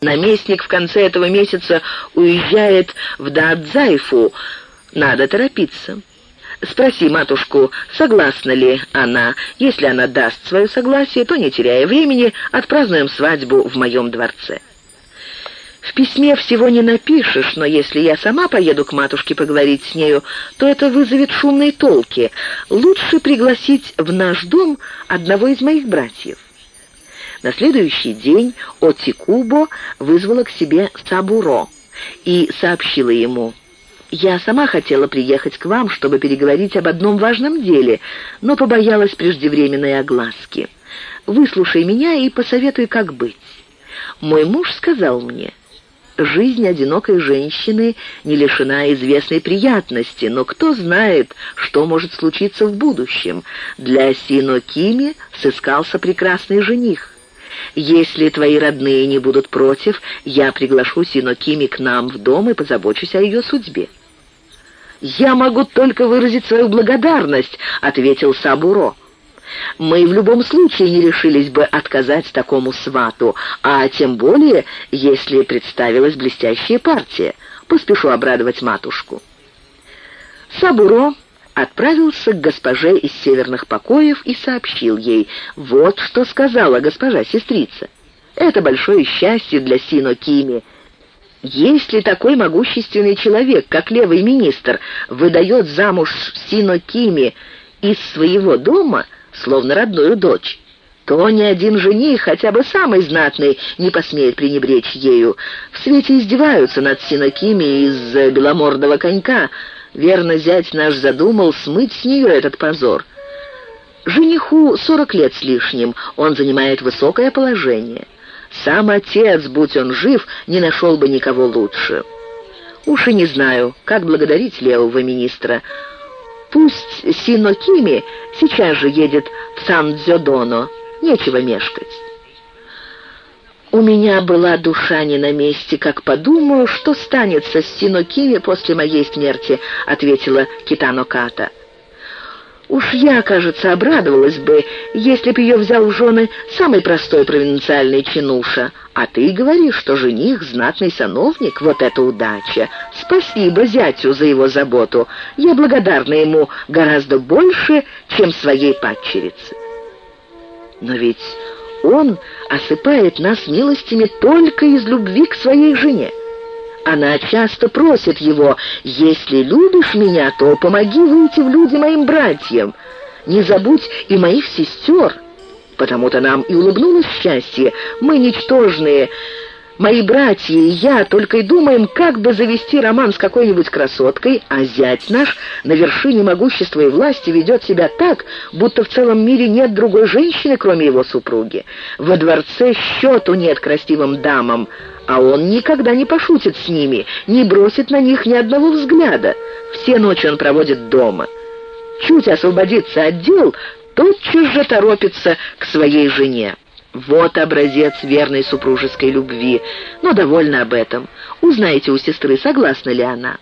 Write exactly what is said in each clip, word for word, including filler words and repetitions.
Наместник в конце этого месяца уезжает в Даадзайфу. Надо торопиться. Спроси матушку, согласна ли она. Если она даст свое согласие, то, не теряя времени, отпразднуем свадьбу в моем дворце. В письме всего не напишешь, но если я сама поеду к матушке поговорить с нею, то это вызовет шумные толки. Лучше пригласить в наш дом одного из моих братьев. На следующий день Отикубо вызвала к себе Сабуро и сообщила ему: «Я сама хотела приехать к вам, чтобы переговорить об одном важном деле, но побоялась преждевременной огласки. Выслушай меня и посоветуй, как быть. Мой муж сказал мне: жизнь одинокой женщины не лишена известной приятности, но кто знает, что может случиться в будущем. Для Синокими сыскался прекрасный жених. Если твои родные не будут против, я приглашу Синокими к нам в дом и позабочусь о ее судьбе». «Я могу только выразить свою благодарность», — ответил Сабуро. «Мы в любом случае не решились бы отказать такому свату, а тем более, если представилась блестящая партия. Поспешу обрадовать матушку». Сабуро отправился к госпоже из северных покоев и сообщил ей: «Вот что сказала госпожа-сестрица. Это большое счастье для Синокими. Если такой могущественный человек, как левый министр, выдает замуж Синокими из своего дома, словно родную дочь, то ни один жених, хотя бы самый знатный, не посмеет пренебречь ею. В свете издеваются над Синокими из-за беломордого конька. Верно, зять наш задумал смыть с нее этот позор. Жениху сорок лет с лишним, он занимает высокое положение. Сам отец, будь он жив, не нашел бы никого лучше. Уж и не знаю, как благодарить левого министра. Пусть Синокими сейчас же едет в Сан-Дзёдоно, нечего мешкать». «У меня была душа не на месте, как подумаю, что станется с Синокими после моей смерти», — ответила Китано Ката. «Уж я, кажется, обрадовалась бы, если б ее взял в жены самый простой провинциальный чинуша. А ты говоришь, что жених — знатный сановник, вот это удача. Спасибо зятю за его заботу. Я благодарна ему гораздо больше, чем своей падчерице». «Но ведь он осыпает нас милостями только из любви к своей жене. Она часто просит его: «Если любишь меня, то помоги выйти в люди моим братьям. Не забудь и моих сестер». Потому-то нам и улыбнулось счастье. Мы ничтожные, мои братья и я только и думаем, как бы завести роман с какой-нибудь красоткой, а зять наш на вершине могущества и власти ведет себя так, будто в целом мире нет другой женщины, кроме его супруги. Во дворце счету нет красивым дамам, а он никогда не пошутит с ними, не бросит на них ни одного взгляда. Все ночи он проводит дома. Чуть освободится от дел, тотчас же торопится к своей жене. Вот образец верной супружеской любви. Но довольно об этом. Узнайте у сестры, согласна ли она.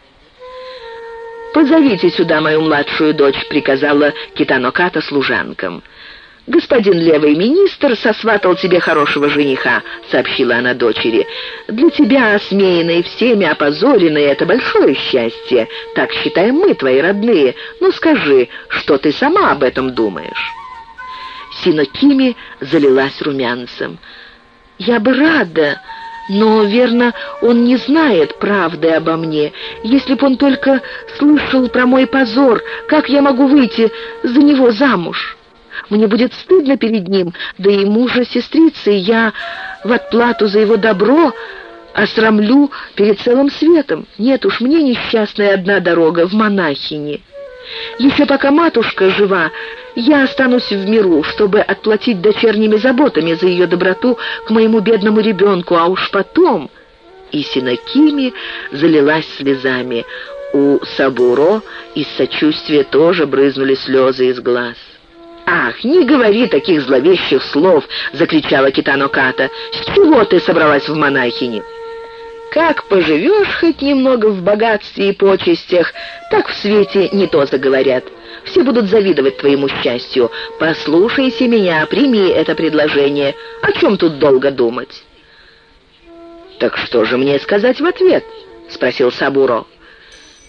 «Позовите сюда мою младшую дочь», — приказала Китано Ката служанкам. «Господин левый министр сосватал тебе хорошего жениха», — сообщила она дочери. «Для тебя, осмеянной всеми, опозоренной, это большое счастье. Так считаем мы, твои родные. Но скажи, что ты сама об этом думаешь?» Синокими залилась румянцем. «Я бы рада, но, верно, он не знает правды обо мне. Если б он только слышал про мой позор, как я могу выйти за него замуж? Мне будет стыдно перед ним, да и мужа сестрицы я в отплату за его добро осрамлю перед целым светом. Нет уж, мне несчастная одна дорога в монахини. Еще пока матушка жива, я останусь в миру, чтобы отплатить дочерними заботами за ее доброту к моему бедному ребенку, а уж потом...» И Синокими залилась слезами. У Сабуро из сочувствия тоже брызнули слезы из глаз. «Ах, не говори таких зловещих слов!» — закричала Китано Ката. «С чего ты собралась в монахини? Как поживешь хоть немного в богатстве и почестях, так в свете не то заговорят. Все будут завидовать твоему счастью. Послушайся меня, прими это предложение. О чем тут долго думать?» «Так что же мне сказать в ответ?» — спросил Сабуро.